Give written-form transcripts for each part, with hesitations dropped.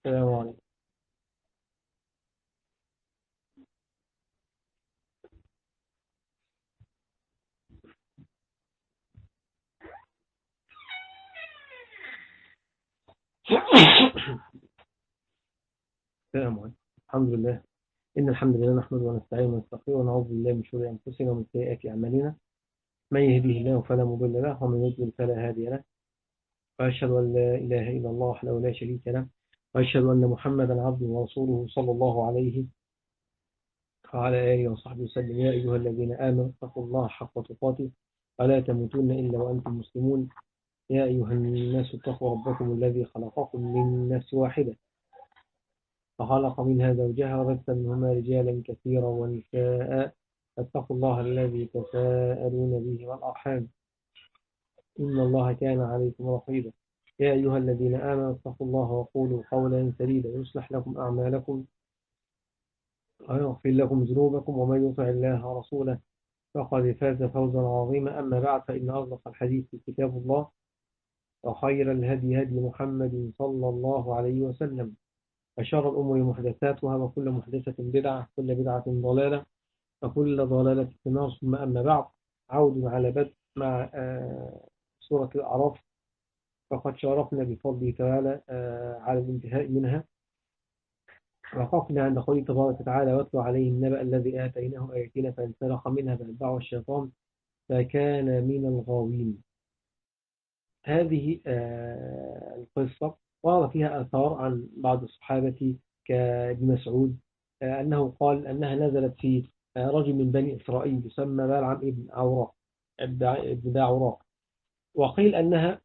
السلام عليكم. السلام عليكم. الحمد لله. إن الحمد لله نحمده ونستعينه ونستغفره ونعوذ بالله من شرور أنفسنا ومن سيئات أعمالنا. من يهديه الله فلا مضل له ومن يضلل فلا هادي له. وأشهد أن لا إله إلا الله وحده لا شريك له، وأشهد أن محمدا عبده ورسوله صلى الله عليه وعلى آله وصحبه وسلم. يا أيها الذين آمنوا اتقوا الله حق تقاته ولا تموتن إلا وأنتم مسلمون. يا أيها الناس اتقوا ربكم الذي خلقكم من نفس واحدة فخلق منها زوجها وبث منهما رجالا كثيرا ونساء. اتقوا الله الذي تساءلون به والأرحام إن الله كان عليكم رقيبا. يا أيها الذين آمنوا اتقوا الله وقولوا قولا سديدا يصلح لكم أعمالكم ويغفر لكم ذنوبكم، ومن يطع الله ورسوله فقد فاز فوزا عظيما. أما بعد، فإن أصدق الحديث كتاب الله، وخير الهدي هدي محمد صلى الله عليه وسلم، وشر الأمور محدثاتها، وكل محدثة بدعة، كل بدعة ضلالة، وكل ضلالة في النار. ثم أما بعد، عود على بدء مع سورة الأعراف. فقد شاركنا بفضله تعالى على الانتهاء منها. وقفنا عند قوله تبارك وتعالى: واتل عليهم النبأ الذي آتيناه آياتنا فانسلخ منها فأتبعه الشيطان فكان من الغاوين. هذه القصة ورد فيها آثار عن بعض الصحابة كابن مسعود أنه قال أنها نزلت في رجل من بني إسرائيل يسمى بلعم ابن عوراء ابن باعوراء. وقيل أنها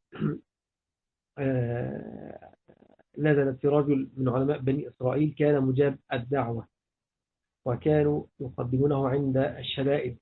نزلت في رجل من علماء بني إسرائيل كان مجاب الدعوة، وكانوا يقدمونه عند الشدائد.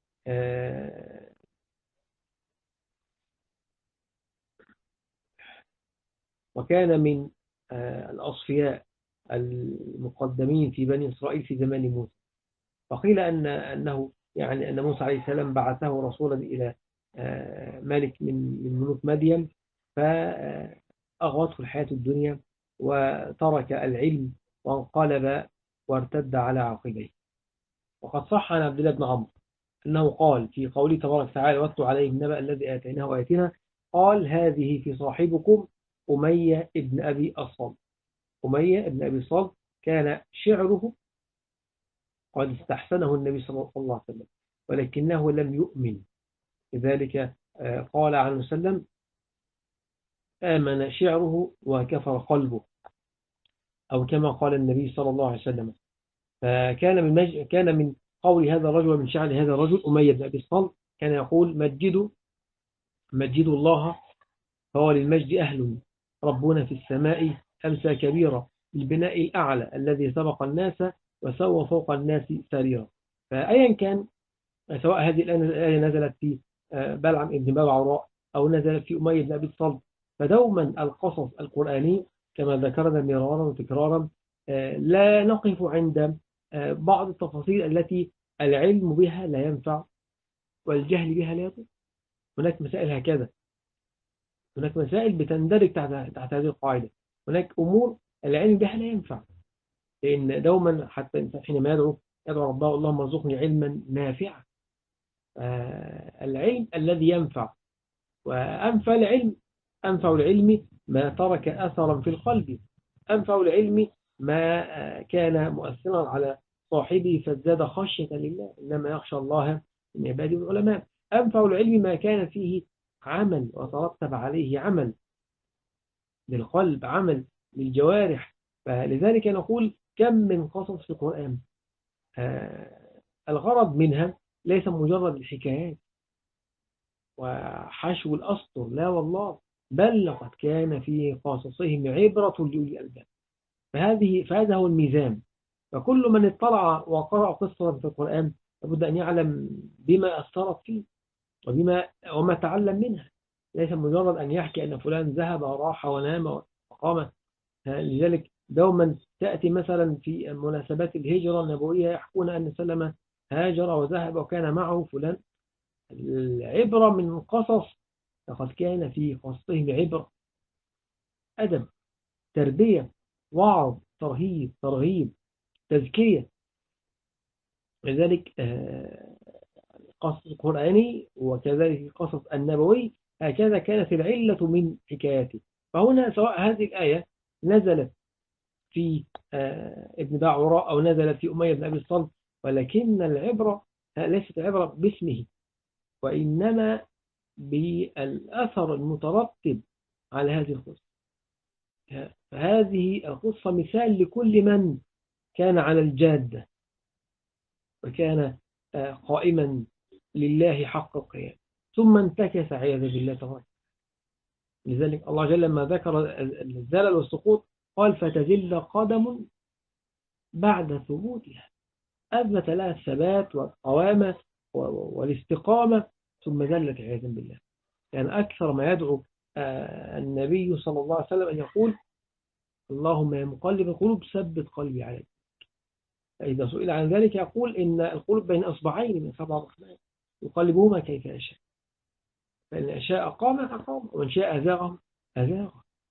وكان من الأصفياء المقدمين في بني إسرائيل في زمان موسى. وقيل أنه يعني أن موسى عليه السلام بعثه رسولا إلى ملك من ملوك مدين، فأغوته الحياة الدنيا وترك العلم وانقلب وارتد على عقبيه. وقد صح عن عبد الله بن عمرو أنه قال في قوله تبارك وتعالى: واتل عليهم النبأ الذي آتيناه آياتنا، قال: هذه في صاحبكم أمية ابن أبي الصلت. أمية ابن أبي الصلت كان شعره قد استحسنه النبي صلى الله عليه وسلم، ولكنه لم يؤمن. لذلك قال عنه وسلم: آمن شعره وكفر قلبه، أو كما قال النبي صلى الله عليه وسلم. فكان كان من قول هذا الرجل ومن شعر هذا الرجل أمية بن أبي الصلت كان يقول: مجدوا الله فهو للمجد أهل، ربنا في السماء أمسى كبيرا بالبناء الأعلى الذي سبق الناس وسوى فوق الناس سريرا. فأيا كان، سواء هذه الآية نزلت في بلعم ابن باعوراء أو نزلت في أمية بن أبي الصلت، فدوما القصص القرآني كما ذكرنا مرارا وتكرارا لا نقف عند بعض التفاصيل التي العلم بها لا ينفع والجهل بها لا يضر. هناك مسائل هكذا، هناك مسائل بتندرج تحت هذه القاعدة. هناك أمور العلم بها لا ينفع، لأن دوما حتى الإنسان حينما يدعو ربه: اللهم ارزقني علما نافعا. العلم الذي ينفع، أنفع العلم ما ترك أثرا في القلب، أنفع العلم ما كان مؤثرا على صاحبه فازداد خشية لله، إنما يخشى الله من عباده العلماء. أنفع العلم ما كان فيه عمل وترتب عليه عمل للقلب، عمل للجوارح. فلذلك نقول: كم من قصص في القرآن الغرض منها ليس مجرد الحكايات وحشو الأسطر، لا والله، بل لقد كان في قصصهم عبرة لأولي الألباب. فهذا هو الميزان. فكل من اطلع وقرأ قصة في القرآن لابد أن يعلم بما أثرت فيه وما تعلم منها. ليس مجرد أن يحكي أن فلان ذهب وراح ونام وقام. لذلك دوما تأتي مثلا في مناسبات الهجرة النبوية يحكون أن سلم هاجر وذهب وكان معه فلان. العبرة من القصص، لقد كان في قصتهم عبرة، أدب، تربية. وعظ، ترهيب، ترغيب، تزكية. لذلك قصص القرآني وكذلك القصص النبوي هكذا كانت العلة من حكاياته. فهنا سواء هذه الآية نزلت في ابن باعوراء أو نزلت في أمية بن أبي الصلت، ولكن العبرة ليست العبرة باسمه، وإنما بالأثر المترتب على هذه القصة. هذه القصة مثال لكل من كان على الجادة وكان قائما لله حق القيام ثم انتكس عياذا بالله تعالى. لذلك الله جل لما ذكر الزلل والسقوط قال فتزل قدم بعد ثبوتها، أثبت لها الثبات والقوامة والاستقامة ثم زلت عياذا بالله. يعني أكثر ما يدعو النبي صلى الله عليه وسلم أن يقول اللهم يا مقلب القلوب ثبت قلبي عليك. فإذا سئل عن ذلك يقول إن القلوب بين أصبعين من 7 الرحمن يقلبهما كيف يشاء، فإن شاء قام أقام ومن شاء أزاغه أزاغ.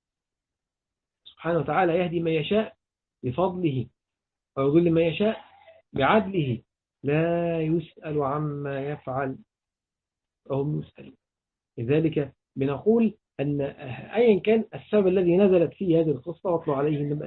سبحانه وتعالى يهدي من يشاء بفضله ويضل من يشاء بعدله لا يسأل عما يفعل وهم يسألون. لذلك بنقول أن أيا كان السبب الذي نزلت فيه هذه القصة واتلو عليهم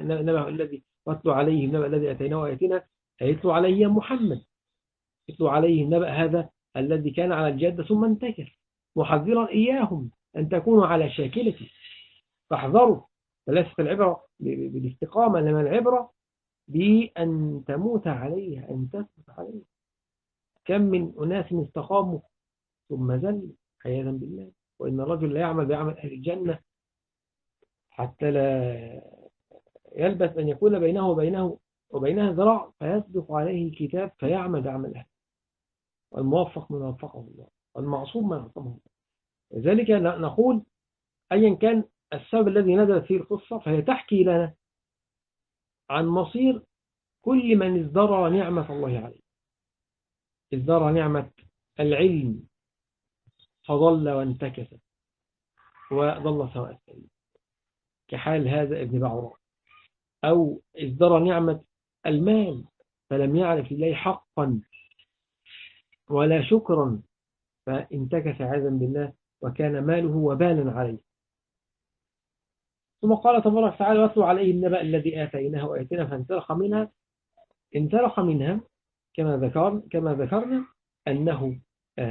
نبأ الذي أتيناه آياتنا يتلو عليه محمد، يتلو عليه نبأ هذا الذي كان على الجادة ثم انتكس محذرا إياهم أن تكونوا على شاكلته فاحذروا. فليست العبرة بالاستقامة، لما العبرة بأن تموت عليها، أن تثبت عليها. كم من أناس استقاموا ثم زلوا عياذا بالله. وإن الرجل لا يعمل بعمل أهل الجنة حتى لا يلبث أن يكون بينه وبينها ذراع فيسبق عليه الكتاب فيعمل بعمل أهل. والموفق من وفقه الله والمعصوم من عصمه الله. لذلك نقول أيا كان السبب الذي نزلت فيه القصة فهي تحكي لنا عن مصير كل من ازدرى نعمة الله عليه، ازدرى نعمة العلم فضل وانتكس وضل سواء السبيل كحال هذا ابن بعوراء، أو ازدرى نعمة المال فلم يعرف لله حقا ولا شكرا فانتكس عياذا بالله وكان ماله وبالا عليه. ثم قال تبارك وتعالى واتلو عليه النبأ الذي آتيناه آياتنا انسلخ منها كما ذكرنا أنه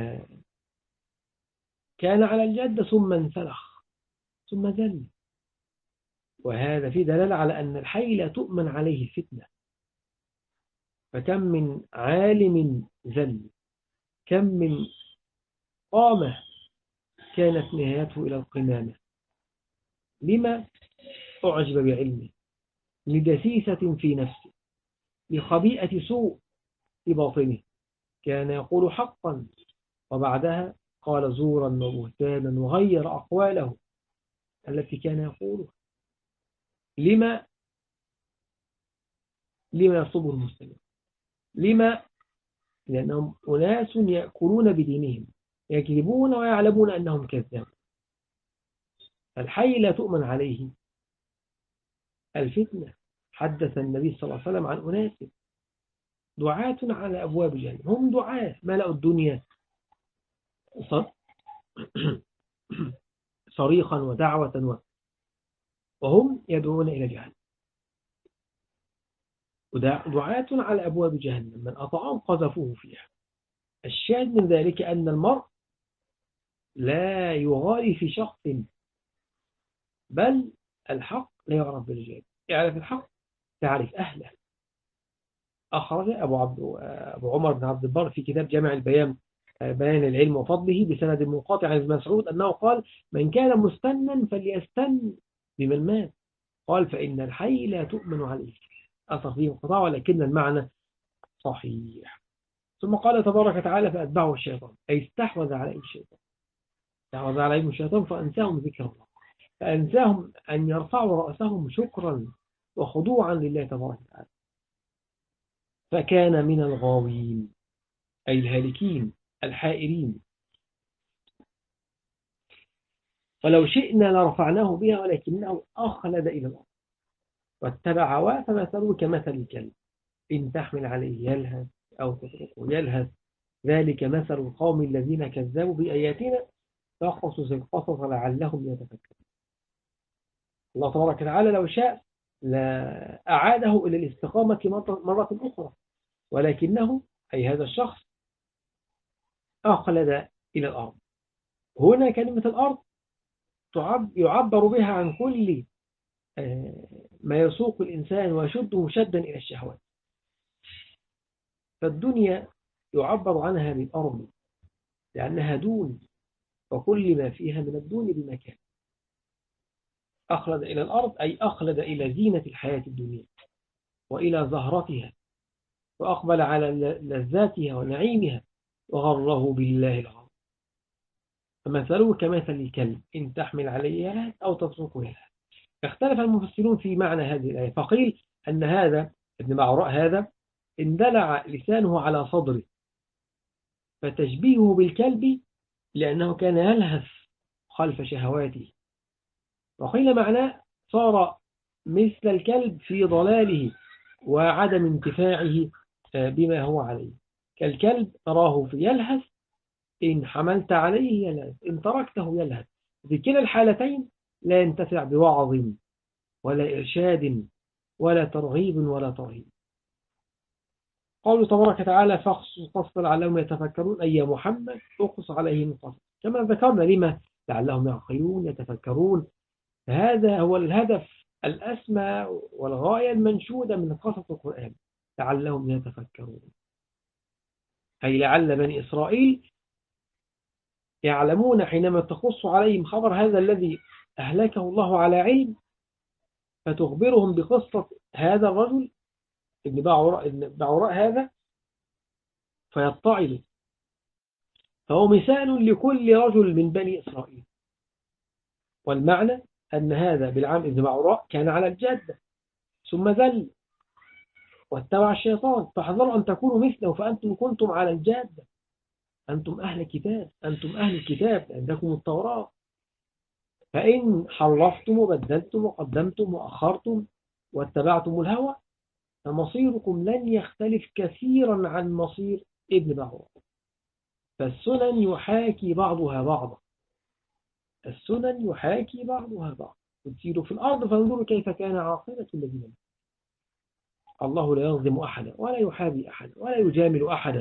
كان على الجادة ثم انسلخ ثم زل. وهذا في دلالة على أن الحي لا تؤمن عليه الفتنة. فكم من عالم زل، كم من قامة كانت نهايته إلى القمامة. لما أعجب بعلمه؟ لدسيسة في نفسه، لخبيئة سوء في باطنه، كان يقول حقا وبعدها قال زورا وبهتانا وغير أقواله التي كان يقولها. لما يصبر المسلمين؟ لما؟ لأنهم أناس يأكلون بدينهم يكذبون ويعلمون أنهم كذابون. الحي لا تؤمن عليه الفتنة. حدث النبي صلى الله عليه وسلم عن أناس دعاة على أبواب جهنم، هم دعاة ملأوا الدنيا صريخا ودعوة وهم يدعون إلى جهنم. دعاة على أبواب جهنم من أطعهم قذفوه فيها. الشاهد من ذلك أن المرء لا يغالي في شخص، بل الحق لا يعرف بالرجال. يعرف الحق تعرف أهله. أخرج أبو عمر بن عبد البر في كتاب جامع البيان بيان العلم وفضله بسند منقطع عن ابن مسعود أنه قال من كان مستنا فليستن بمن مات. قال فإن الحي لا تؤمن عليه. أثر فيه انقطاع ولكن المعنى صحيح. ثم قال تبارك وتعالى فأتبعه الشيطان، أي استحوذ عليه الشيطان، استحوذ عليهم الشيطان فأنساهم ذكر الله، فأنساهم أن يرفعوا رأسهم شكرا وخضوعا لله تبارك وتعالى، فكان من الغاوين أي الهالكين الحائرين. ولو شئنا لرفعناه بها ولكنه أخلد إلى الأرض. واتبع هواه فمثله كمثل الكلب إن تحمل عليه يلهث أو تتركه يلهث ذلك مثل القوم الذين كذبوا بآياتنا فاقصص القصص لعلهم يتفكرون. الله تبارك وتعالى لو شاء لأعاده إلى الاستقامة مرة أخرى، ولكنه أي هذا الشخص أخلد إلى الأرض. هنا كلمة الأرض يعبر بها عن كل ما يسوق الإنسان ويشده شدا إلى الشهوات. فالدنيا يعبر عنها بالأرض لأنها دون، وكل ما فيها من الدون بمكان. أخلد إلى الأرض أي أخلد إلى زينة الحياة الدنيا وإلى زهرتها، وأقبل على لذاتها ونعيمها وغره بالله العظيم. فمثله كمثل الكلب إن تحمل عليه يلهث أو تتركه يلهث. اختلف المفسرون في معنى هذه الآية، فقيل أن هذا ابن بعوراء هذا اندلع لسانه على صدره فتشبيهه بالكلب لأنه كان يلهث خلف شهواته. وقيل معناه صار مثل الكلب في ضلاله وعدم انتفاعه بما هو عليه. كالكلب تراه يلهث إن حملت عليه يلهث إن تركته يلهث. في كلا الحالتين لا ينتفع بوعظ ولا إرشاد ولا ترغيب ولا ترهيب. قوله تبارك وتعالى فاقصص القصص لعلهم يتفكرون أي محمد اقص عليهم القصص كما ذكرنا لما لعلهم يعقلون يتفكرون. هذا هو الهدف الأسمى والغاية المنشودة من قصص القرآن لعلهم يتفكرون، أي لعل بني إسرائيل يعلمون حينما تقص عليهم خبر هذا الذي أهلكه الله على علم فتخبرهم بقصة هذا الرجل ابن بعوراء هذا فيتعظوا. فهو مثال لكل رجل من بني إسرائيل. والمعنى أن هذا بالعام ابن بعوراء كان على الجادة ثم ذل واتبع الشيطان، فاحذروا أن تكونوا مثله فأنتم كنتم على الجادة. أنتم أهل كتاب، أنتم أهل الكتاب عندكم التوراة، فإن حرفتم وبدلتم وقدمتم وأخرتم واتبعتم الهوى فمصيركم لن يختلف كثيرا عن مصير ابن بعوراء. فالسنن يحاكي بعضها بعضا، السنن يحاكي بعضها بعضا. تسيروا في الأرض فانظروا كيف كان عاقبة الذين. الله لا يظلم أحدا ولا يحابي أحدا ولا يجامل أحدا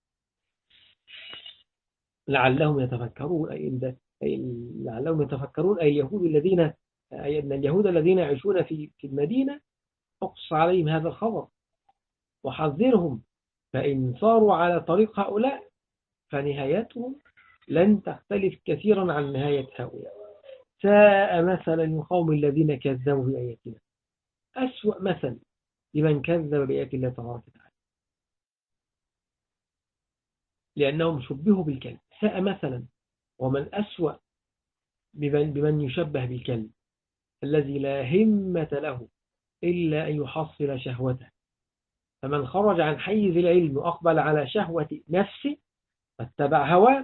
لعلهم يتفكرون. لعلهم يتفكرون أي اليهود الذين أي أن اليهود الذين يعيشون في المدينة أقص عليهم هذا الخبر وحذرهم، فإن صاروا على طريق هؤلاء فنهايتهم لن تختلف كثيرا عن نهاية هؤلاء. ساء مثلا القوم الذين كذبوا بآياتنا، أسوأ مثل لمن كذب بآيات الله تبارك وتعالى لأنهم شبهوا بالكلب. ساء مثلا، ومن أسوأ بمن يشبه بالكلب الذي لا همة له إلا أن يحصل شهوته. فمن خرج عن حيز العلم وأقبل على شهوة نفسه فاتبع هواه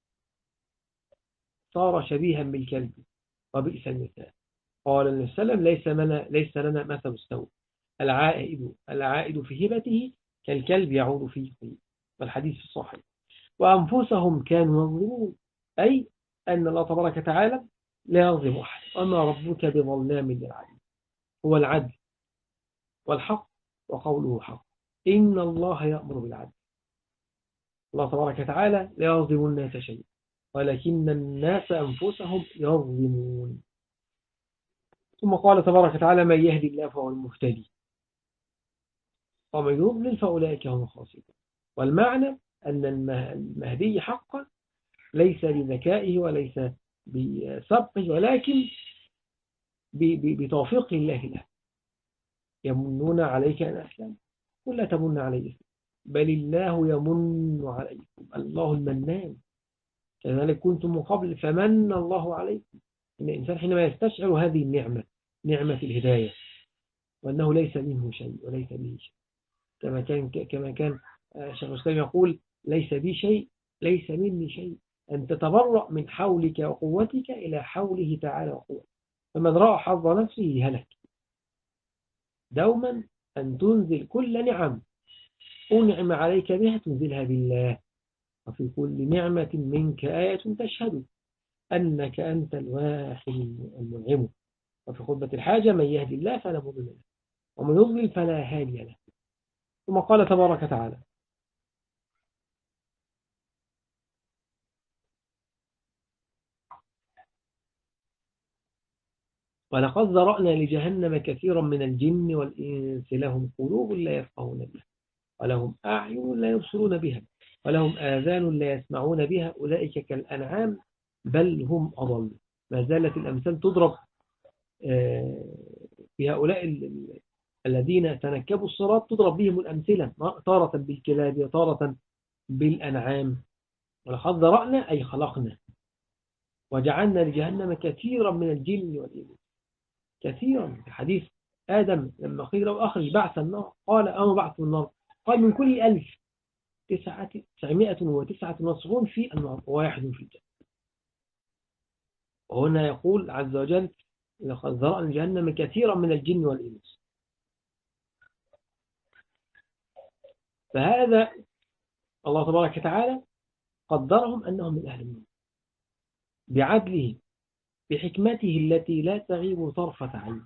صار شبيها بالكلب وبئس المثال. قال النبي صلى الله عليه وسلم ليس لنا مثل السوء، العائد في هبته كالكلب يعود في قيء، والحديث الصحيح. وأنفسهم كانوا يظلمون، أي أن الله تبارك وتعالى لا يظلم أحد وما ربك بظلام للعبيد. هو العدل والحق وقوله حق. إن الله يأمر بالعدل. الله تبارك وتعالى لا يظلم الناس شيئا ولكن الناس أنفسهم يظلمون. ثم قال تبارك وتعالى من يهدي الله فهو المهتدي ومن يضلل فأولئك هم الخاسرون. والمعنى أن المهدي حقا ليس بذكائه وليس بسبقه ولكن بتوفيق الله له. يمنون عليك أن أسلم قل لا تمن علي بل الله يمن عليكم الله المنان كذلك كنتم من قبل فمن الله عليكم. إن الإنسان حينما يستشعر هذه النعمة، نعمة الهداية، وأنه ليس منه شيء وليس به شيء، كما كان شيخ الإسلام يقول ليس بي شيء ليس مني شيء، أن تتبرأ من حولك وقوتك إلى حوله تعالى وقوته. فمن رأى حظ نفسه هلك. دوما أن تنزل كل نعم أنعم عليك بها تنزلها بالله، وفي كل نعمة منك آية تشهد أنك أنت الواحد المنعم. وفي خطبة الحاجة من يهدي الله فلا مضل له ومن يضلل فلا هادي له. ثم قال تبارك وتعالى: ولقد ذرأنا لجهنم كثيرا من الجن والإنس لهم قلوب لا يفقهون بها ولهم أعين لا يبصرون بها ولهم آذان لا يسمعون بها أولئك كالأنعام بل هم أضل. ما زالت الأمثال تضرب في هؤلاء الذين تنكبوا الصراط، تضرب بهم الأمثلة تارة بالكلاب وتارة بالأنعام. ولقد ذرأنا أي خلقنا وجعلنا لجهنم كثيرا من الجن والإنس. كثيرا. في حديث آدم لما قيل له أخرج بعث النار قال أما بعث النار قال من كل 1999 في النار وواحد في الجنة. وهنا يقول عز وجل: لقد ذرأنا لجهنم كثيرا من الجن والإنس. فهذا الله تبارك وتعالى قدرهم أنهم من أهل النار بعدله بحكمته التي لا تغيب طرفة عين.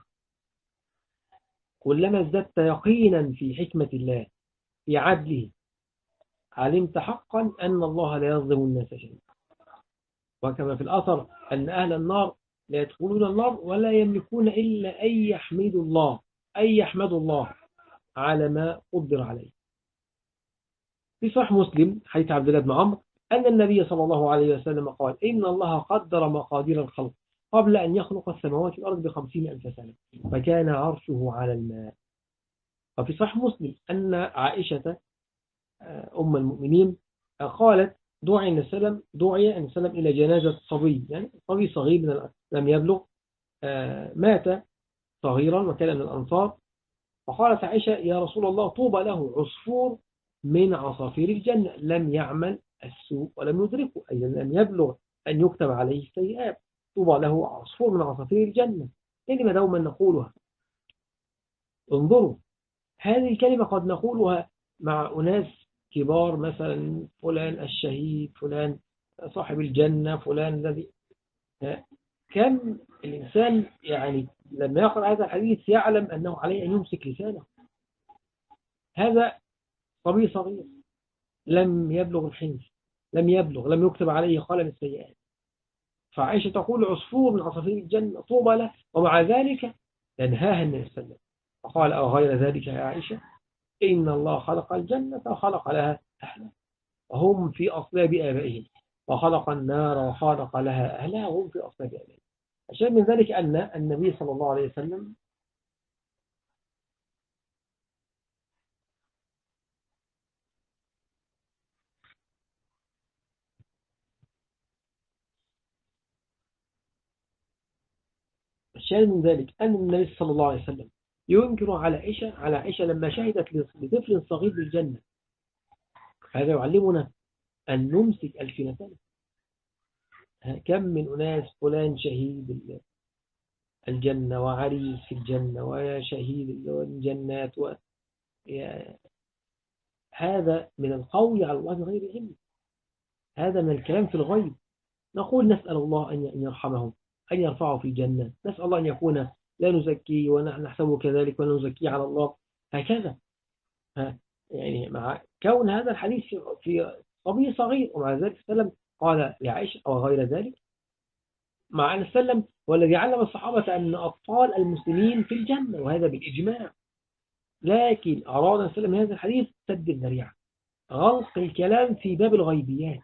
كلما ازددت يقينا في حكمة الله في عدله علمت حقا أن الله لا يظلم الناس شيئا. وكما في الأثر أن أهل النار لا يدخلون النار ولا يملكون إلا أن يحمدوا الله على ما قدر عليه. في صحيح مسلم حديث عبد الله بن عمرو أن النبي صلى الله عليه وسلم قال: إن الله قدر مقادير الخلق قبل أن يخلق السماوات والأرض ب50,000 سنة فكان عرشه على الماء. وفي صحيح مسلم أن عائشة أم المؤمنين قالت: دعي النبي صلى الله عليه وسلم إلى جنازة صبي، يعني صبي صغير لم يبلغ، مات صغيرا وكان من الأنصار. فقالت عائشة: يا رسول الله طوبى له عصفور من عصافير الجنة لم يعمل السوء ولم يدركه، أي لم يبلغ أن يكتب عليه السيئات. طوبى له عصفور من عصافير الجنة. كلمة دوما نقولها. انظروا، هذه الكلمة قد نقولها مع أناس كبار، مثلا فلان الشهيد، فلان صاحب الجنة، فلان الذي. كم الإنسان يعني لما يقرأ هذا الحديث يعلم أنه عليه أن يمسك لسانه. هذا صبي صغير لم يبلغ الحنس، لم يكتب عليه قلم السيئات. فعائشة تقول: عصفور من عصافير الجنة طوبى له، ومع ذلك ينهاها النبي صلى الله عليه وسلم فقال: أو غير ذلك يا عائشة إن الله خلق الجنة وخلق لها أهلها وهم في أصلاب آبائهم وخلق النار وخلق لها أهلها وهم في أصلاب آبائهم. عشان من ذلك أن النبي صلى الله عليه وسلم الشاهد من ذلك أن النبي صلى الله عليه وسلم ينكر على عائشة لما شهدت لطفل صغير بالجنة. هذا يعلمنا أن نمسك ألسنتنا. كم من أناس فلان شهيد الجنة وعريس في الجنة وشهيد الجنات هذا من القول على الله بغير علم، هذا من الكلام في الغيب. نقول نسأل الله أن يرحمهم، أن يرفعه في الجنة، نسأل الله أن يكون لا نزكي ونحسبه كذلك ولا نزكي على الله هكذا. يعني مع كون هذا الحديث في صبي صغير، ومع ذلك سلم قال لعائشة أو غير ذلك، مع أن سلم والذي علم الصحابة أن أطفال المسلمين في الجنة وهذا بالإجماع. لكن أراد سلم هذا الحديث سد الذريعة، غلق الكلام في باب الغيبيات.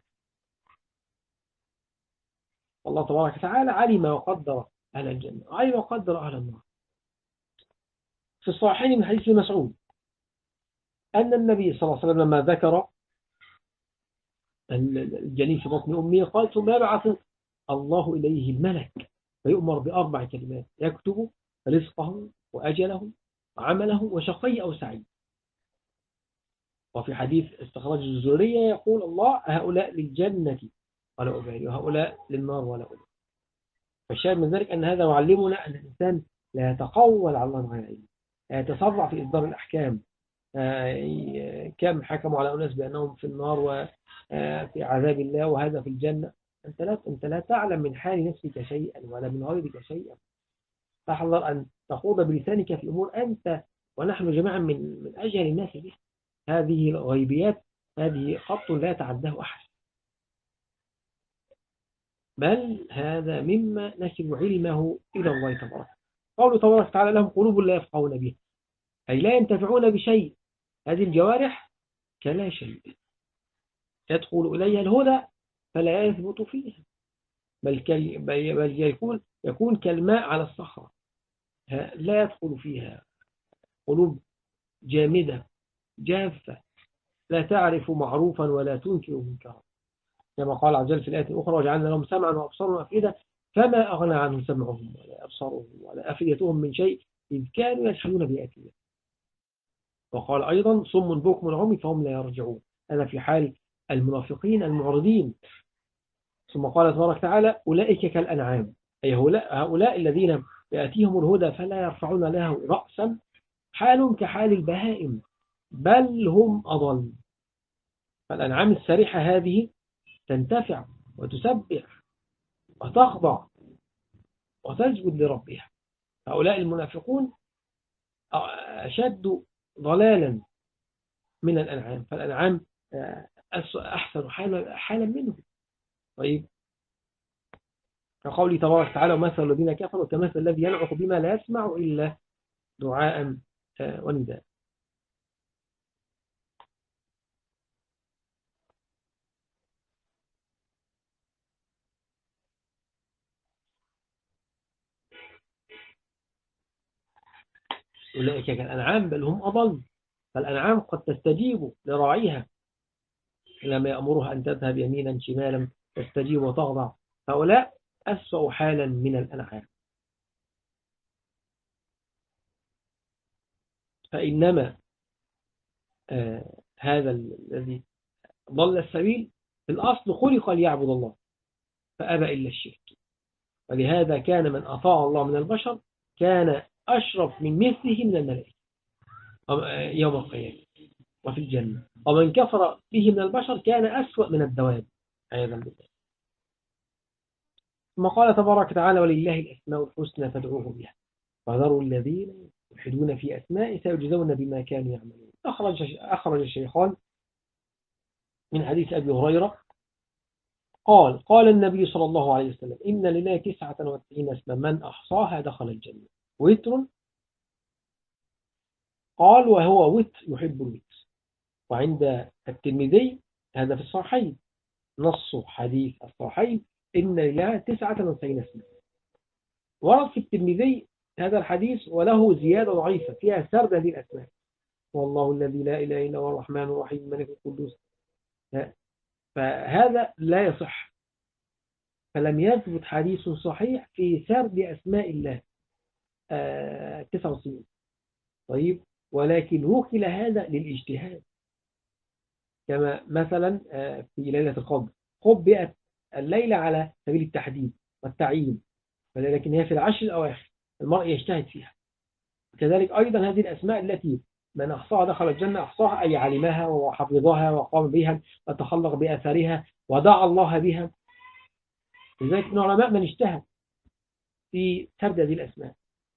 والله تبارك وتعالى علم وقدر أهل الجنة علم وقدر أهل النار. في الصحيحين من حديث مسعود أن النبي صلى الله عليه وسلم لما ذكر الجنين في بطن أمه قال: ثم يبعث الله إليه الملك فيؤمر بأربع كلمات يكتب رزقه وأجله وعمله وشقي أو سعيد. وفي حديث استخراج الزهرية يقول الله: هؤلاء للجنة ولا أبالي وهؤلاء للنار ولا أبالي. فالشاهد من ذلك أن هذا يعلمنا أن الإنسان لا يتقول على الله غير علم. تسرع في إصدار الأحكام. كم حكموا على أناس بأنهم في النار وفي عذاب الله وهذا في الجنة. أنت لا تعلم من حال نفسك شيئا ولا من غيرك شيئا. فاحذر أن تخوض بلسانك في أمور أنت ونحن جميعا من أجهل الناس بها. هذه الغيبيات، هذه خط لا يتعداه أحد، بل هذا مما نسب علمه إلى الله تبارك. قوله تبارك وتعالى لهم قلوب لا يفقهون بها، أي لا ينتفعون بشيء. هذه الجوارح كلا شيء يدخل إليها الهدى فلا يثبت فيها، بل يكون كالماء على الصخرة، لا يدخل فيها. قلوب جامدة جافة لا تعرف معروفا ولا تنكر منكرا، كما قال عز وجل في الآية الأخرى وجعلنا لهم سمعا وأبصارا وأفئدة فما أغنى عنهم سمعهم ولا أبصارهم ولا أفئدتهم من شيء إذ كانوا يجحدون بآياتنا. وقال أيضا صم بكم عمي فهم لا يرجعون. هذا في حال المنافقين المعرضين. ثم قال تبارك وتعالى أولئك كالأنعام، أي هؤلاء الذين يأتيهم الهدى فلا يرفعون له رأسا، حال كحال البهائم بل هم أضل. فالأنعام السريحة هذه تنتفع وتسبح وتخضع وتسجد لربها. هؤلاء المنافقون أشد ضلالا من الأنعام، فالأنعام أحسن حالا منهم. طيب، كقوله تبارك وتعالى ومثل الذين كفروا كمثل الذي ينعق بما لا يسمع إلا دعاء ونداء. أولئك كالأنعام بل هم أضل. فالأنعام قد تستجيب لراعيها لما يأمرها أن تذهب يمينا شمالا تستجيب وتخضع. هؤلاء أسوأ حالا من الأنعام. فإنما هذا الذي ضل السبيل في الأصل خلق ليعبد الله فأبى إلا الشرك، ولهذا كان من أطاع الله من البشر كان أشرف من مثله من الملائكة يوم القيامة وفي الجنة، ومن كفر به من البشر كان أسوأ من الدواب عياذا بالله. ثم قال تبارك وتعالى ولله الأسماء الحسنى فادعوه بها وذروا الذين يلحدون في أسماء سيجزون بما كانوا يعملون. أخرج الشيخان من حديث أبي هريرة قال النبي صلى الله عليه وسلم إن لله 99 اسما من أحصاها دخل الجنة. وتر، قال وهو وتر يحب الوتر. وعند الترمذي هذا في الصحيحين نص حديث الصحيحين إن لله 99 اسما. ورد في الترمذي هذا الحديث وله زيادة ضعيفة فيها سرد هذه الأسماء: والله الذي لا إله إلا هو الرحمن الرحيم الملك القدوس. فهذا لا يصح، فلم يثبت حديث صحيح في سرد أسماء الله 99. طيب، ولكن وكل هذا للاجتهاد، كما مثلا في ليلة القدر خبئت الليلة على سبيل التحديد والتعيين، ولكن هي في العشر الأواخر المرء يجتهد فيها. كذلك أيضا هذه الأسماء التي من أحصاها دخل الجنة، أحصاها أي علمها وحفظها وقام بها وتخلق بأثرها ودعا الله بها. لذلك من العلماء من اجتهد في سرد هذه الأسماء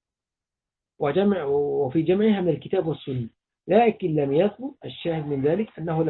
وفي جمعها من الكتاب والسنة، لكن لم يثبت. الشاهد من ذلك أنه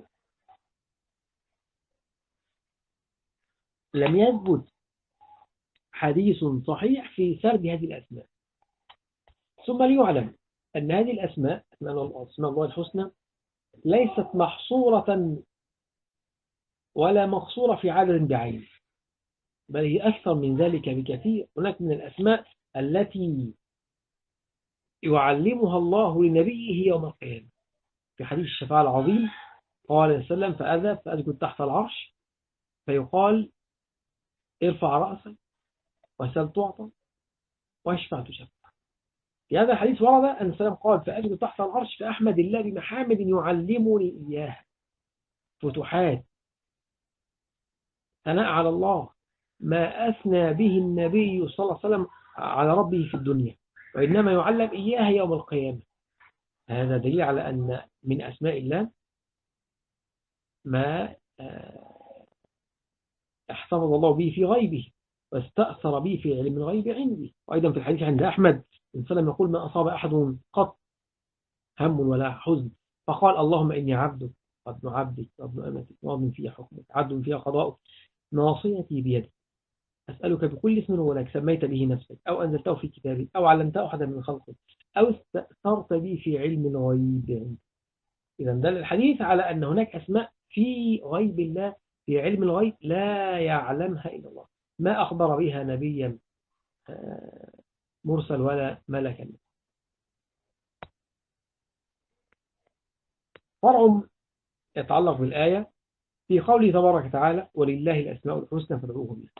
لم يثبت حديث صحيح في سرد هذه الأسماء. ثم ليعلم أن هذه الأسماء أسماء الله الحسنى ليست محصورة ولا مقصورة في عدد بعين، بل هي أكثر من ذلك بكثير. هناك من الأسماء التي يعلمها الله لنبيه يوم القيامة. في حديث الشفاعة العظيم قال صلى الله عليه وسلم فأذهب فأسجد تحت العرش فيقال ارفع رأسك وسل تعطى واشفع تشفع. في هذا الحديث ورد أن السلام قال فأجد تحت العرش فأحمد الله بمحامد يعلمني إياها، فتوحات، ثناء على الله، ما أثنى به النبي صلى الله عليه وسلم على ربه في الدنيا. وإنما يعلم إياها يوم القيامة. هذا دليل على أن من أسماء الله ما احتفظ الله به في غيبه واستأثر به في علم الغيب عندي. وأيضا في الحديث عند أحمد إن سلم يقول ما أصاب أحد قط هم ولا حزن فقال اللهم إني عبدك وابن عبدك وابن أمتك ماض في حكمك عدل فيها قضاؤك ناصيتي بيدك أسألك بكل اسم هو لك سميت به نفسك أو أنزلته في كتابك أو علمته أحدا من خلقك أو استأثرت به في علم الغيب. إذا دل الحديث على أن هناك أسماء في غيب الله في علم الغيب لا يعلمها إلا الله، ما أخبر بها نبيا مرسل ولا ملكا. فرع يتعلق بالآية في قوله تبارك وتعالى ولله الأسماء الحسنى فادعوه بها.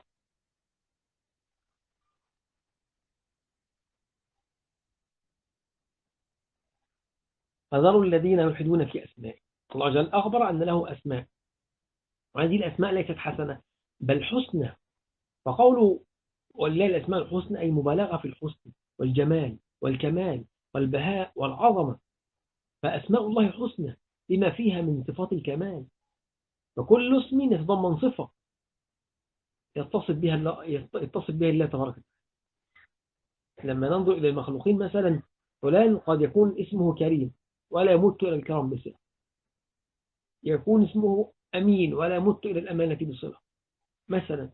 فذروا الذين يلحدون في أسماء. الله جل أخبر أن له أسماء، وهذه الأسماء ليست حسنة بل حسنى. فقوله ولله الأسماء الحسنى أي مبالغة في الحسن والجمال والكمال والبهاء والعظمة. فأسماء الله حسنى لما فيها من صفات الكمال، فكل اسم يتضمن صفة يتصف بها الله تبارك وتعالى. لما ننظر إلى المخلوقين مثلا فلان قد يكون اسمه كريم ولا يمت إلى الكرم بصلة، يكون اسمه أمين ولا يمت إلى الأمانة بصلة مثلا.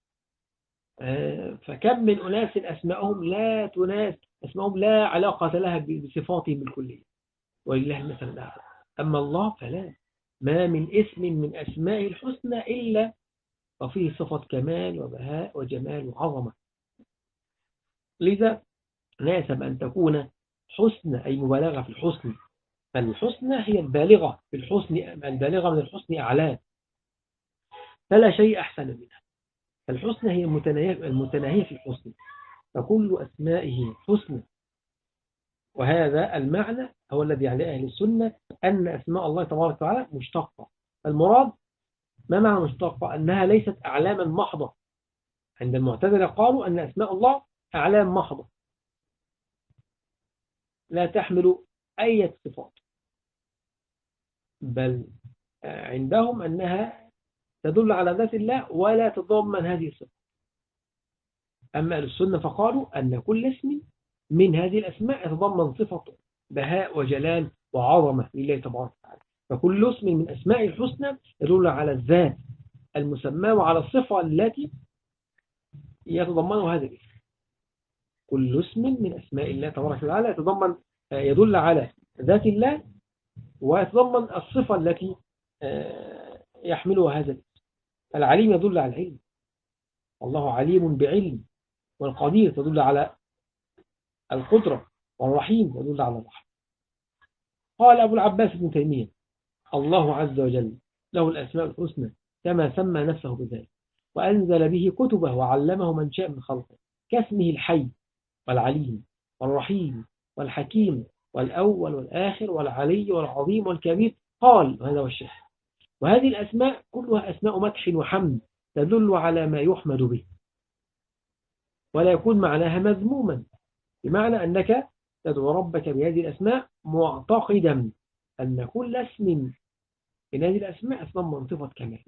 فكم من أناس أسمائهم لا تناس، أسمائهم لا علاقة لها بصفاتهم الكلية، ولله المثل الأعلى. أما الله فلا، ما من اسم من أسمائه الحسنى إلا وفيه صفة كمال وبهاء وجمال وعظمة. لذا ناسب أن تكون حسنى أي مبالغة في الحسن، فالحسنى هي البالغة في الحسن، البالغة من الحسن أعلاه، فلا شيء أحسن منها. الحسنى هي المتناهية في الحسن، فكل أسمائه حسنى. وهذا المعنى هو الذي عليه أهل السنة أن أسماء الله تبارك وتعالى مشتقة. المراد ما معنى مشتقة؟ أنها ليست أعلاما محضة. عند المعتزلة قالوا أن أسماء الله أعلام محضة لا تحمل أي صفات، بل عندهم أنها تدل على ذات الله ولا تتضمن هذه الصفات. أما أهل السنة فقالوا أن كل اسم من هذه الأسماء يتضمن صفة بهاء وجلال وعظمة لله تبارك وتعالى. فكل اسم من أسماء الحسنى يدل على الذات المسمى وعلى الصفة التي يتضمنها هذا الاسم. كل اسم من أسماء الله تبارك وتعالى يدل على ذات الله ويتضمن الصفة التي يحملها هذا الاسم. العليم يدل على العلم، الله عليم بعلم. والقدير تدل على القدرة، والرحيم يدل على الرحمة. قال أبو العباس ابن تيمية الله عز وجل له الأسماء الحسنى كما سمى نفسه بذلك، وأنزل به كتبه وعلمه من شاء من خلقه، كاسمه الحي والعليم والرحيم والحكيم والأول والآخر والعلي والعظيم والكبير. قال وهذا هو الشيخ وهذه الأسماء كلها أسماء مدح وحمد تدل على ما يحمد به، ولا يكون معناها مذموما، بمعنى أنك تدعو ربك بهذه الأسماء معتقدا أن كل اسم من هذه الأسماء يتضمن صفة كمال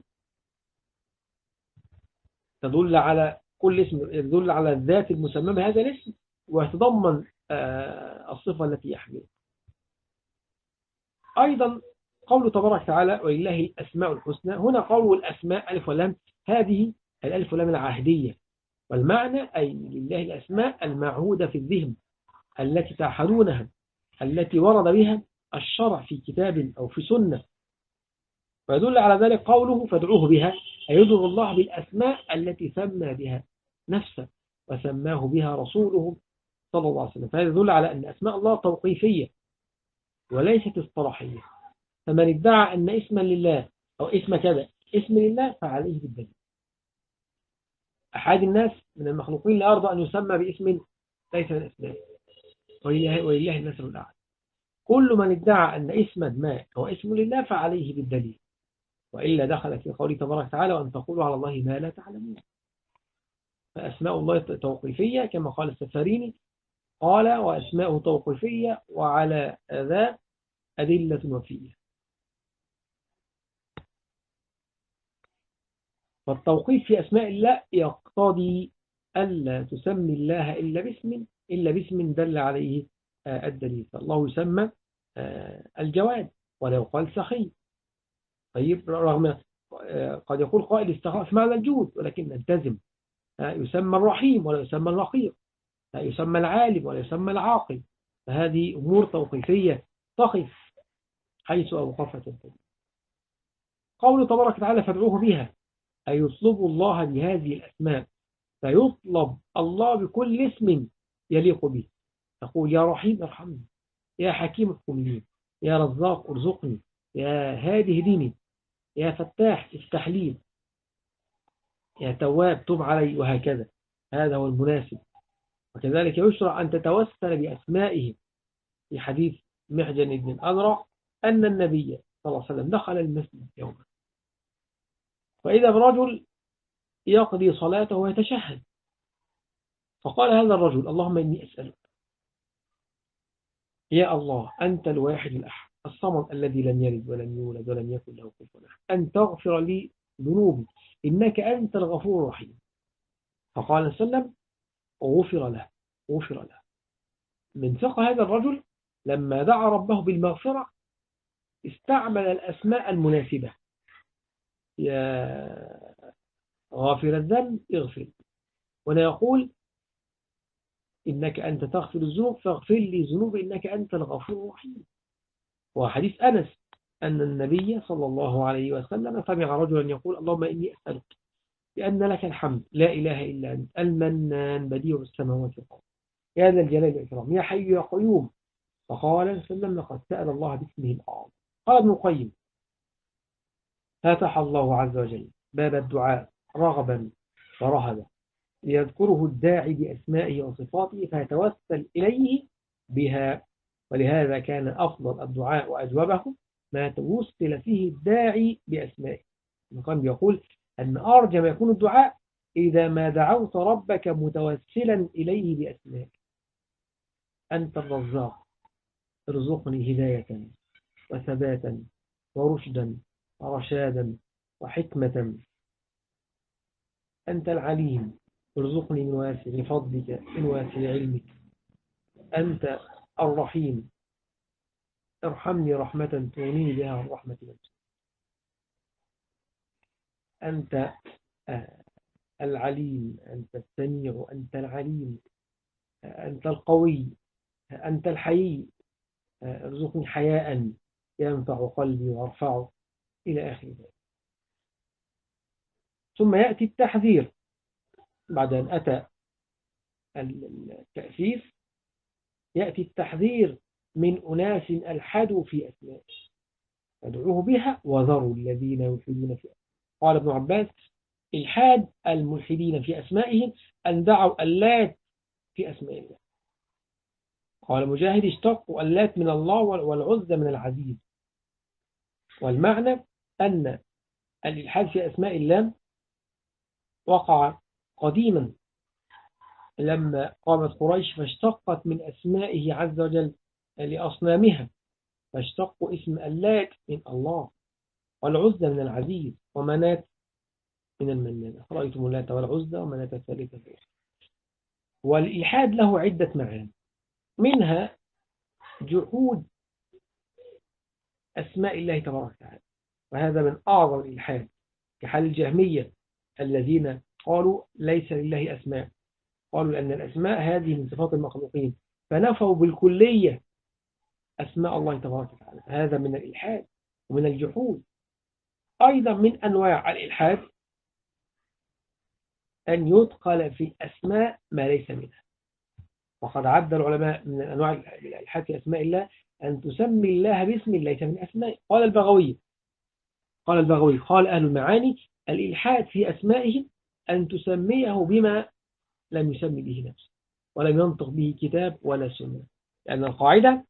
تدل على كل اسم، يدل على الذات المسمى بهذا الاسم ويتضمن الصفة التي يحملها. أيضا قوله تبارك وتعالى ولله الأسماء الحسنى، هنا قوله الأسماء ألف ولام، هذه الألف ولام العهدية، والمعنى أي لله الأسماء المعهودة في الذهن التي تعهدونها، التي ورد بها الشرع في كتاب أو في سنة. ويدل على ذلك قوله فادعوه بها، أي يدعو الله بالأسماء التي سمى بها نفسه وسماه بها رسوله صلى الله عليه وسلم. فهذا يدل على أن أسماء الله توقيفية وليست اصطلاحية. فمن ادعى أن اسما لله أو اسم كذا اسم لله فعليه بالدليل. أحد الناس من المخلوقين لا يرضى أن يسمى باسم ليس من اسمه، ولله المثل الأعلى. كل من ادعى أن اسما ما هو اسم لله فعليه بالدليل، وإلا دخل في قوله تبارك وتعالى وأن تقولوا على الله ما لا تعلمون. فأسماء الله توقيفية كما قال السفاريني قال وأسماءه توقيفية وعلى ذا أدلة وفية. فالتوقيف في أسماء الله يقتضي ألا تسمي الله إلا باسم دل عليه الدليل. فالله يسمى الجواد ولا يقال سخي. طيب رغم قد يقول قائل استغاث معنى الجود ولكن نلتزم. يسمى الرحيم ولا يسمى الرقيق، يسمى العالم ولا يسمى العاقل. فهذه أمور توقيفية تقف حيث أوقفت الدليل. قوله تبارك وتعالى فادعوه بها، أي يطلب الله بهذه الأسماء، فيطلب الله بكل اسم يليق به. تقول يا رحيم ارحمني، يا حكيم احكم لي، يا رزاق ارزقني، يا هادي اهدني، يا فتاح افتح لي، يا تواب تب علي، وهكذا. هذا هو المناسب. وكذلك يشرع أن تتوسل بأسمائه. في حديث محجن بن الأذرع أن النبي صلى الله عليه وسلم دخل المسجد يوما، وإذا برجل يقضي صلاته ويتشهد، فقال هذا الرجل اللهم إني أسألك يا الله أنت الواحد الأحد الصمد الذي لم يلد ولم يولد ولم يكن له كفوا أحد أن تغفر لي ذنوبي إنك أنت الغفور الرحيم. فقال صلى الله عليه وسلم غفر له. من ثقة هذا الرجل لما دعا ربه بالمغفرة استعمل الأسماء المناسبة. يا غافر الذنب اغفر، ولا يقول إنك أنت تغفر الذنوب فاغفر لي ذنوبي إنك أنت الغفور الرحيم. وحديث أنس أن النبي صلى الله عليه وسلم سمع رجلا يقول اللهم إني أسألك بأن لك الحمد لا إله إلا أنت المنان بديع السماوات والأرض يا ذا الجلال والإكرام يا حي يا قيوم. فقال وسلم لقد سأل الله باسمه الأعظم. قال ابن القيم فتح الله عز وجل باب الدعاء رغبا ورهبا ليذكره الداعي بأسمائه وصفاته فيتوسل إليه بها. ولهذا كان أفضل الدعاء وأجوبه ما توسل فيه الداعي بأسمائه. المقام يقول أن أرجى ما يكون الدعاء إذا ما دعوت ربك متوسلا إليه بأسمائه. أنت الرزاق ارزقني هداية وثباتا ورشدا ورشادا وحكمة. أنت العليم ارزقني من واسع فضلك من واسع علمك. أنت الرحيم ارحمني رحمة تغنيني بها عن رحمة نفسي. أنت العليم أنت السميع أنت العليم أنت القوي أنت الحيي ارزقني حياء ينفع قلبي وارفعه إلى آخر ذلك. ثم يأتي التحذير بعد أن أتى التأسيس، يأتي التحذير من أناس ألحدوا في أسمائه فادعوه بها وذروا الذين يلحدون في أسمائه. قال ابن عباس إلحاد الملحدين في أسمائهم أن دعوا اللات في أسماء الله. قال مجاهد اشتقوا اللات من الله والعزى من العزيز. والمعنى أن الإلحاد في أسماء الله وقع قديما لما قامت قريش فاشتقت من أسمائه عز وجل لأصنامها، فاشتقوا اسم اللات من الله والعزى من العزيز ومنات من المنان. أفرأيتم اللات والعزى ومناة الثالثة الأخرى. والإلحاد له عدة معاني، منها جحود أسماء الله تبارك وتعالى، وهذا من أعظم الإلحاد كحال الجهمية الذين قالوا ليس لله أسماء، قالوا أن الأسماء هذه من صفات المخلوقين فنفوا بالكلية أسماء الله تبارك وتعالى. هذا من الإلحاد ومن الجحود. أيضا من أنواع الإلحاد أن يدخل في الأسماء ما ليس منها. وقد عد العلماء من أنواع الإلحاد في أسماء الله أن تسمي الله باسم ليس من أسماء. قال البغوي قال أهل المعاني الإلحاد في أسمائه أن تسميه بما لم يسمي به نفسه ولم ينطق به كتاب ولا سنة، لأن القاعدة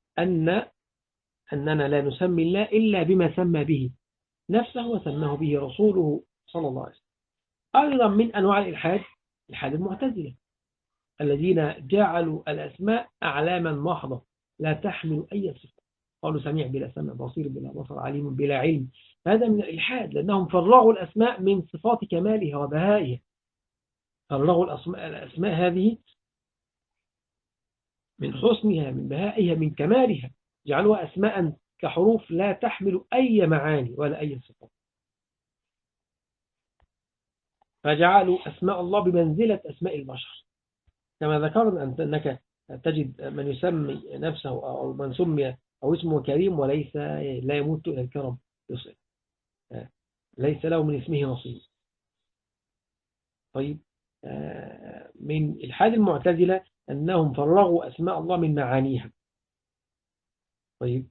أننا لا نسمي الله إلا بما سمى به نفسه وسماه به رسوله صلى الله عليه وسلم. أيضا من أنواع الإلحاد إلحاد المعتزلة الذين جعلوا الأسماء أعلاما محضة لا تحمل أي صفة. قالوا سميع بلا سمع، بصير بلا بصر، عليم بلا علم. هذا من الإلحاد، لأنهم فرغوا الأسماء من صفات كمالها وبهائها. فرغوا الأسماء هذه من حسنها، من بهائها، من كمالها، جعلوها أسماء كحروف لا تحمل أي معاني ولا أي صفات. فجعلوا أسماء الله بمنزلة أسماء البشر، كما ذكرنا أنك تجد من يسمي نفسه أو من سمي أو اسمه كريم وليس لا يموت إلى الكرم، ليس له من اسمه نصيب. طيب، من الحال المعتزلة أنهم فرغوا أسماء الله من معانيها. طيب،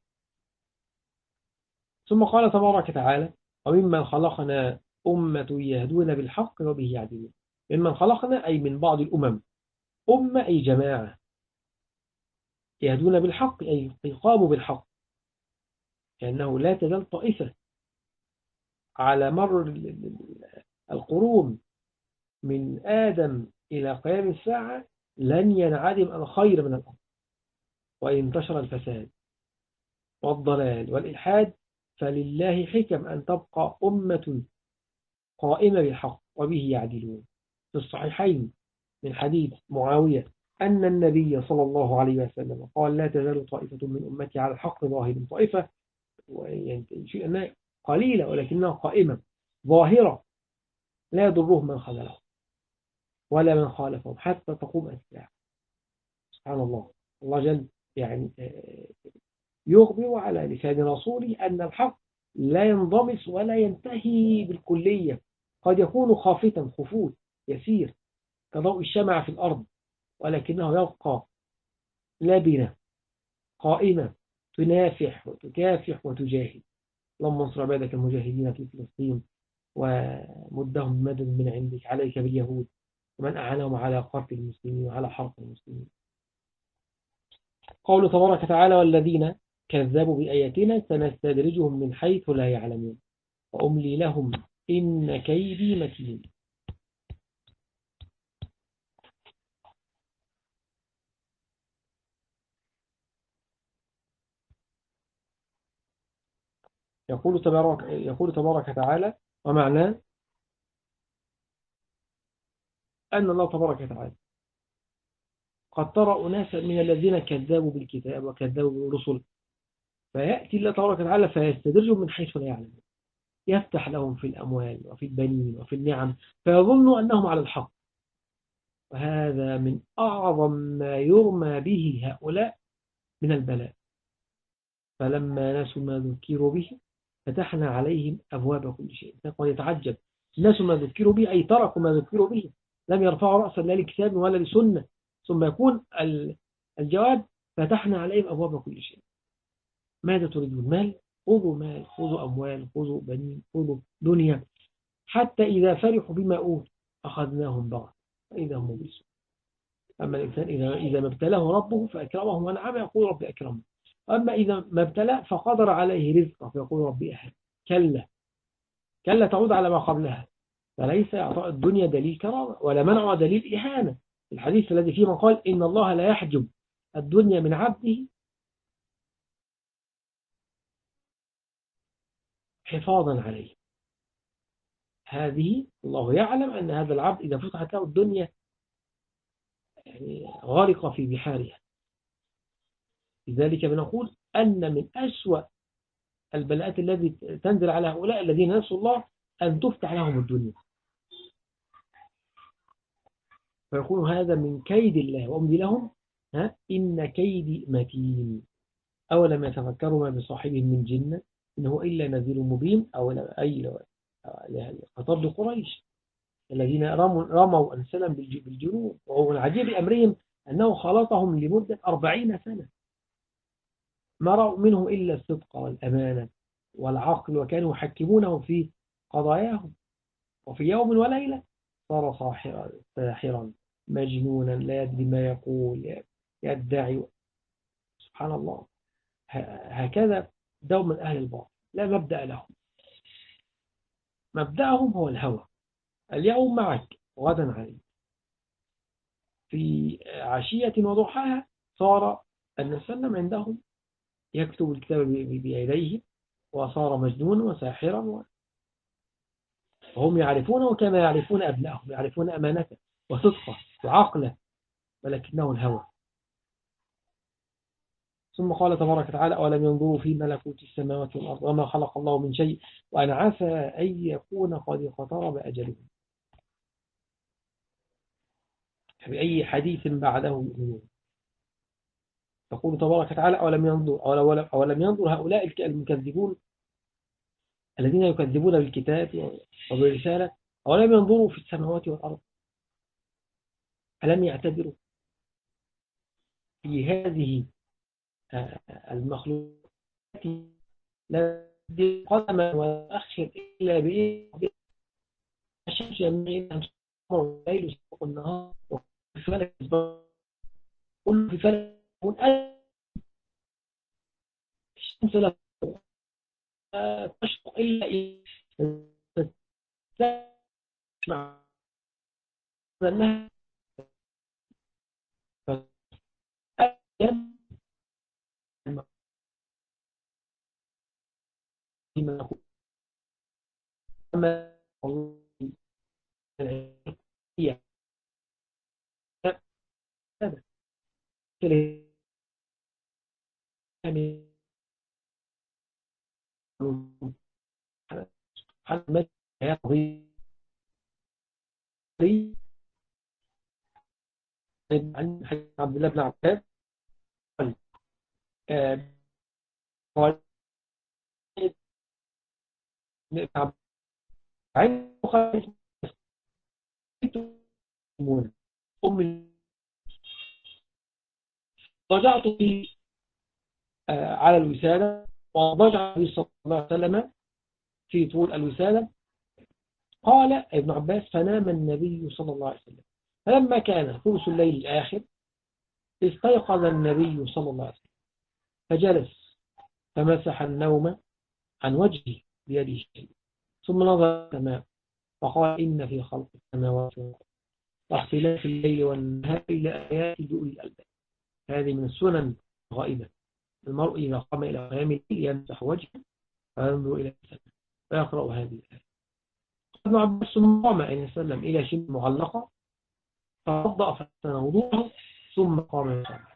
ثم قال تبارك وتعالى: وممن خلقنا أمة يهدون بالحق وبه يعدلون. ممن خلقنا أي من بعض الأمم، أمة أي جماعة، يهدون بالحق أي قاموا بالحق، لأنه لا تزال طائفة على مر القرون من آدم إلى قيام الساعة لن ينعدم الخير من الأرض، وإن انتشر الفساد والضلال والإلحاد فلله حكم أن تبقى أمة قائمة بالحق وبه يعدلون. في الصحيحين من حديث معاوية أن النبي صلى الله عليه وسلم قال: لا تزال طائفة من أمتي على الحق ظاهر. طائفة شيء قليلة ولكنها قائمة ظاهرة، لا يضرهم من خذلهم ولا من خالفهم حتى تقوم الساعة. سبحان الله. الله جل يعني يخبر على لسان رسوله أن الحق لا ينضمس ولا ينتهي بالكلية، قد يكون خافتا خفوت يسير كضوء الشمع في الأرض، ولكنه يبقى لبنة قائمة تنافح وتكافح وتجاهد. اللهم انصر عبادك المجاهدين في فلسطين ومدهم بمدد من عندك عليك باليهود ومن أعانهم على قتل المسلمين وعلى حرق المسلمين. قوله تبارك وتعالى: والذين كذبوا بآياتنا سنستدرجهم من حيث لا يعلمون وأملي لهم إن كيدي متين. يقول تبارك وتعالى: ومعناه أن الله تبارك وتعالى قد ترى أناسا من الذين كذبوا بالكتاب وكذبوا بالرسل، فيأتي الله تبارك وتعالى فيستدرجهم من حيث لا يعلمون، يفتح لهم في الأموال وفي البنين وفي النعم فيظنوا أنهم على الحق. وهذا من أعظم ما يرمى به هؤلاء من البلاء. فلما نسوا ما ذكروا به فتحنا عليهم أبواب كل شيء. قد يتعجب، نسوا ما ذكروا به أي تركوا ما ذكروا به، لم يرفعوا رأسا لا لكتاب ولا لسنة. ثم يكون الجواب: فتحنا عليهم أبواب كل شيء. ماذا تريدون؟ مال؟ خذوا مال، خذوا أموال، خذوا بنين، خذوا دنيا، حتى إذا فرحوا بما أوتوا أخذناهم بغتة فإذا هم مبلسون. أما الإنسان إذا ما ابتلاه ربه فأكرمه ونعمه يقول ربي أكرمه، أما إذا ما ابتلاه فقدر عليه رزقه فيقول ربي أهل. كلا كلا تعود على ما قبلها. فليس إعطاء الدنيا دليل كرامة ولا منع دليل إهانة. الحديث الذي فيه من قال: إن الله لا يحجب الدنيا من عبده حفاظا عليه. هذه الله يعلم أن هذا العبد إذا فتحت له الدنيا يعني غارق في بحارها. لذلك بنقول أن من أسوأ البلاءات التي تنزل على هؤلاء الذين نسوا الله أن تفتح لهم الدنيا، فيكون هذا من كيد الله وأملي لهم إن كيدي متين. أولم يتفكروا ما بصاحبهم من جنة إن هو إلا نذير مبين. أو أي خطاب لقريش الذين رموا أنسلا بالجنود. وهو العجيب أمرهم أنه خلطهم لمدة 40 سنة ما رأوا منه إلا الصدق والأمانة والعقل، وكانوا يحكمونه في قضاياهم. وفي يوم وليلة صار ساحرا مجنونا لا يدري ما يقول، يدعي. سبحان الله. هكذا دوما أهل الباطل لا مبدأ لهم، مبدأهم هو الهوى. اليوم معك غدا عليك. في عشية وضحاها صار النبي صلى الله عليه وسلم عندهم يكتب الكتاب بيديه، وصار مجنونا وساحرا، وهم يعرفونه كما يعرفون أبنائهم، يعرفون أمانته وصدقه وعقله، ولكنه الهوى. ثم قال تبارك وتعالى: أولم ينظروا في ملكوت السماوات والأرض وما خلق الله من شيء وأن عسى أن يكون قد اقترب أجلهم بأي حديث بعده يؤمنون. يقول تبارك وتعالى: أولم ينظر هؤلاء المكذبون الذين يكذبون بالكتاب وبالرسالة، أولم ينظروا في السماوات والأرض، ألم يعتبروا في هذه المخلوقات لا قدما وأخشر إلا بإذن الشمس ينبغي أن تمر الليل وسبق النهار وفي فلك كل في فلك الشمس لا تشرق إلا إذا تسمع أنها هي محمد يقضي عن عبد الله بن عباس قال أم ضجعت في على الوسادة، وضجع النبي صلى الله عليه وسلم في طول الوسادة. قال ابن عباس: فنام النبي صلى الله عليه وسلم، فلما كان ثلث الليل الآخر استيقظ النبي صلى الله عليه وسلم فجلس فمسح النوم عن وجهه بيده شيء، ثم نظر السماء فقال: إن في خلق السماوات والأرض واختلاف الليل والنهار لآيات لأولي الألباب. هذه من السنن غائبة. المرء إذا قام إلى قيام الليل يمسح وجهه وينظر إلى السماء ويقرأ هذه الآية. ابن عباس ثم قام عليه وسلم إلى شبه معلقة فوضأ فأحسن وضوءه ثم قام يصلي.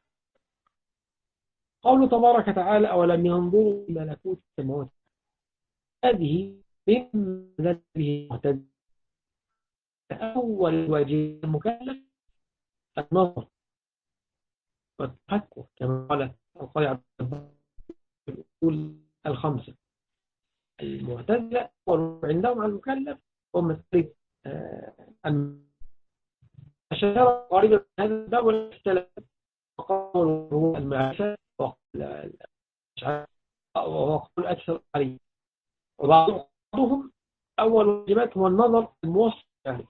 قوله تبارك وتعالى: أولم ينظروا إلى ملكوت السماوات، هذه من ذنبه المعتد. أول واجب المكلف النظر والتفكر، كما قال القاضي عبد الأصول الخمسة. المعتزلة عندهم على المكلف هم مسألة الشجرة قريبة من هذا الباب ولا اختلف، وقالوا المعرفة وقول أكثر عليه. وبعضهم أول واجبات هو النظر الموصل يعني،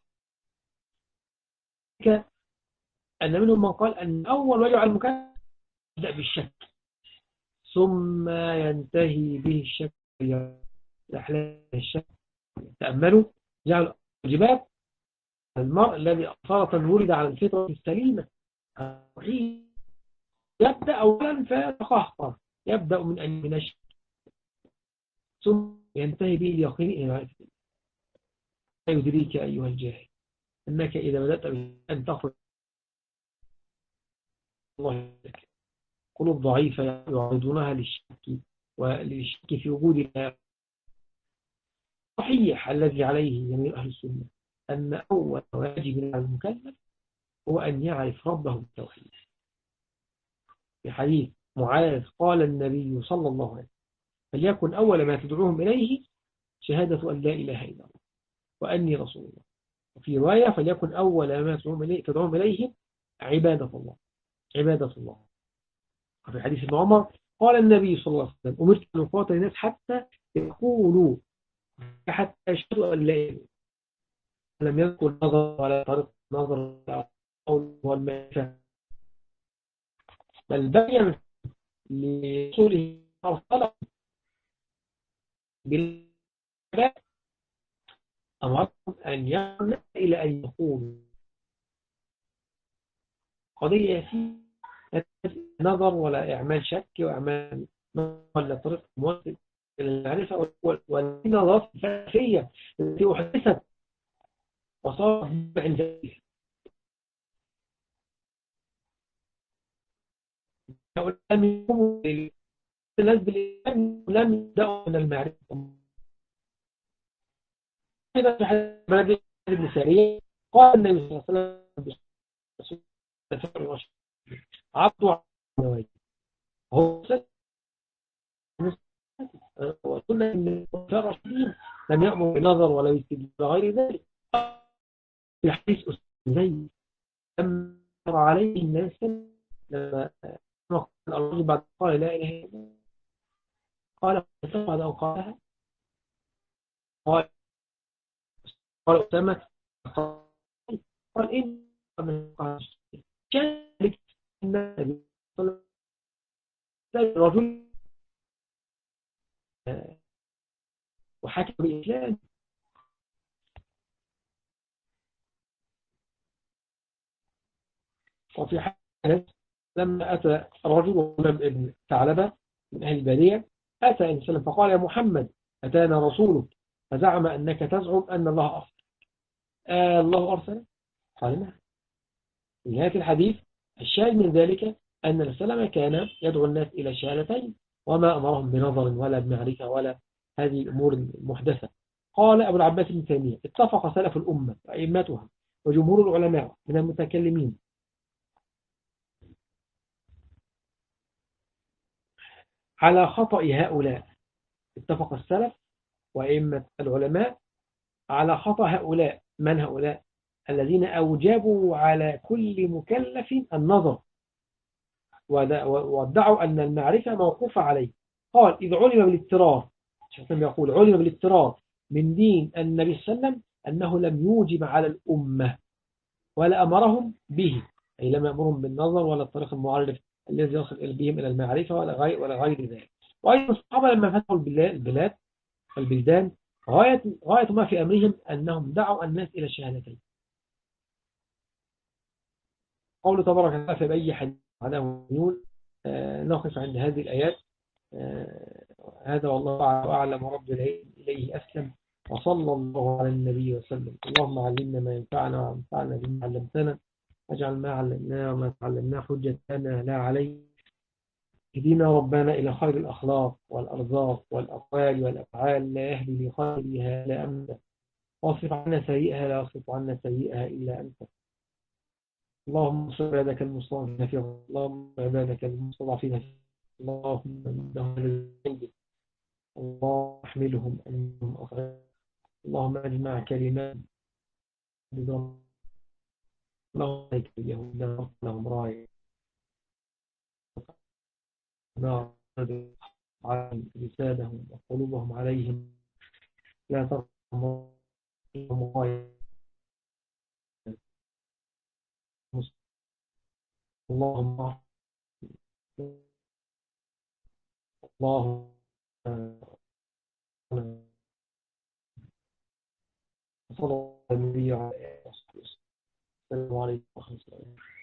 أن منهم من قال أن أول واجب على المكلف يبدأ بالشك ثم ينتهي به الشك إلى الشك. تأملوا جعل واجبات المرء الذي أصالة ولد على الفطرة السليمة يبدأ أولا فيتقهقر، يبدأ من الشك ثم ينتهي به اليقين إلى معرفة الله. لا يدريك أيها الجاهل أنك إذا بدأت أن تخرج الله لك قلوب ضعيفة يعرضونها للشك في وجود الله. صحيح الذي عليه جميع أهل السنة أن أول واجب على المكلف هو أن يعرف ربه بالتوحيد. في حديث معاذ قال النبي صلى الله عليه وسلم: فليكن أول ما تدعوهم إليه شهادة أن لا إله إلا الله وأني رسول الله. وفي رواية: فليكن أول ما تدعوهم إليه عبادة الله، عبادة الله. وفي حديث ابن عمر قال النبي صلى الله عليه وسلم: أمرت أن أقاتل الناس حتى يقولوا حتى يشهدوا أن لا إله إلا الله. لم يذكر نظر ولا طريق نظر أو والمعرفة، بل بين لرسوله أرسله بالعباد أمرهم أن يعمل إلى أن يقولوا قضية يسيرة لا تحتاج نظر ولا إعمال شك وإعمال ولا طريق موصل إلى المعرفة والنظرات الفلسفية التي أحدثت وصارت عند الناس بالإسلام لم يبدأوا من المعرفة. أيضا في حديث بلد ابن سارية قال النبي صلى الله عليه وسلم عضوا على النواجذ هو وقلنا ان الخلفاء الراشدين لم يأمروا بنظر ولا باستدلال غير ذلك. في حديث أسامة لما مر عليه الناس لما قال الرجل بعد قال لا إله إلا الله قال بعد أن قالها قال أسامة قال إن من قال شارك النبي صلى الله عليه وسلم رجل وحكم بالإسلام وفي حالة لما أتى الرجل ابن ثعلبة من أهل البادية أتى النبي صلى الله عليه وسلم فقال يا محمد أتانا رسولك فزعم أنك تزعم أن الله أرسل الله أرسل قال نعم. في نهاية الحديث الشاهد من ذلك أن السلام كان يدعو الناس إلى الشهادتين وما أمرهم بنظر ولا بمعرفة ولا هذه الأمور المحدثة. قال أبو العباس بن تيمية اتفق سلف الأمة وأئمتها وجمهور العلماء من المتكلمين على خطأ هؤلاء. اتفق السلف وأئمة العلماء على خطأ هؤلاء. من هؤلاء؟ الذين أوجبوا على كل مكلف النظر وادعوا أن المعرفة موقوفة عليه. قال إذ علم بالاضطرار يقول علم بالاضطرار من دين النبي صلى الله عليه وسلم أنه لم يوجب على الأمة ولا أمرهم به أي لم يأمرهم بالنظر ولا الطريق المعرف الذي يصل بهم إلى المعرفة ولا غير ذلك. وأيضا الصحابة لما فتحوا البلدان غاية ما في أمرهم أنهم دعوا الناس إلى الشهادتين. قوله تبارك وتعالى فبأي حديث بعده يقول نقف عند هذه الآيات. هذا والله أعلم ورب العالمين إليه أسلم وصلى الله على النبي وسلم. اللهم علمنا ما ينفعنا وانفعنا بما علمتنا واجعل ما علمناه وما تعلمناه حجة لنا لا علينا. اهدنا ربنا إلى خير الأخلاق والأرزاق والأقوال والأفعال لا يهدي لخيرها إلا أنت واصرف عنا سيئها لا يصرف عنا سيئها إلا أنت. اللهم انصر عبادك المستضعفين في اللهم عبادك المستضعفين في اللهم انهم للجند اللهم احملهم انهم اخرج اللهم اجمع كلمات اللهم عليك اليهود لهم راي نار عن لسانهم وقلوبهم عليهم لا ترحم اللهم اللهم صلى الله عليه وسلم. السلام عليكم ورحمة الله.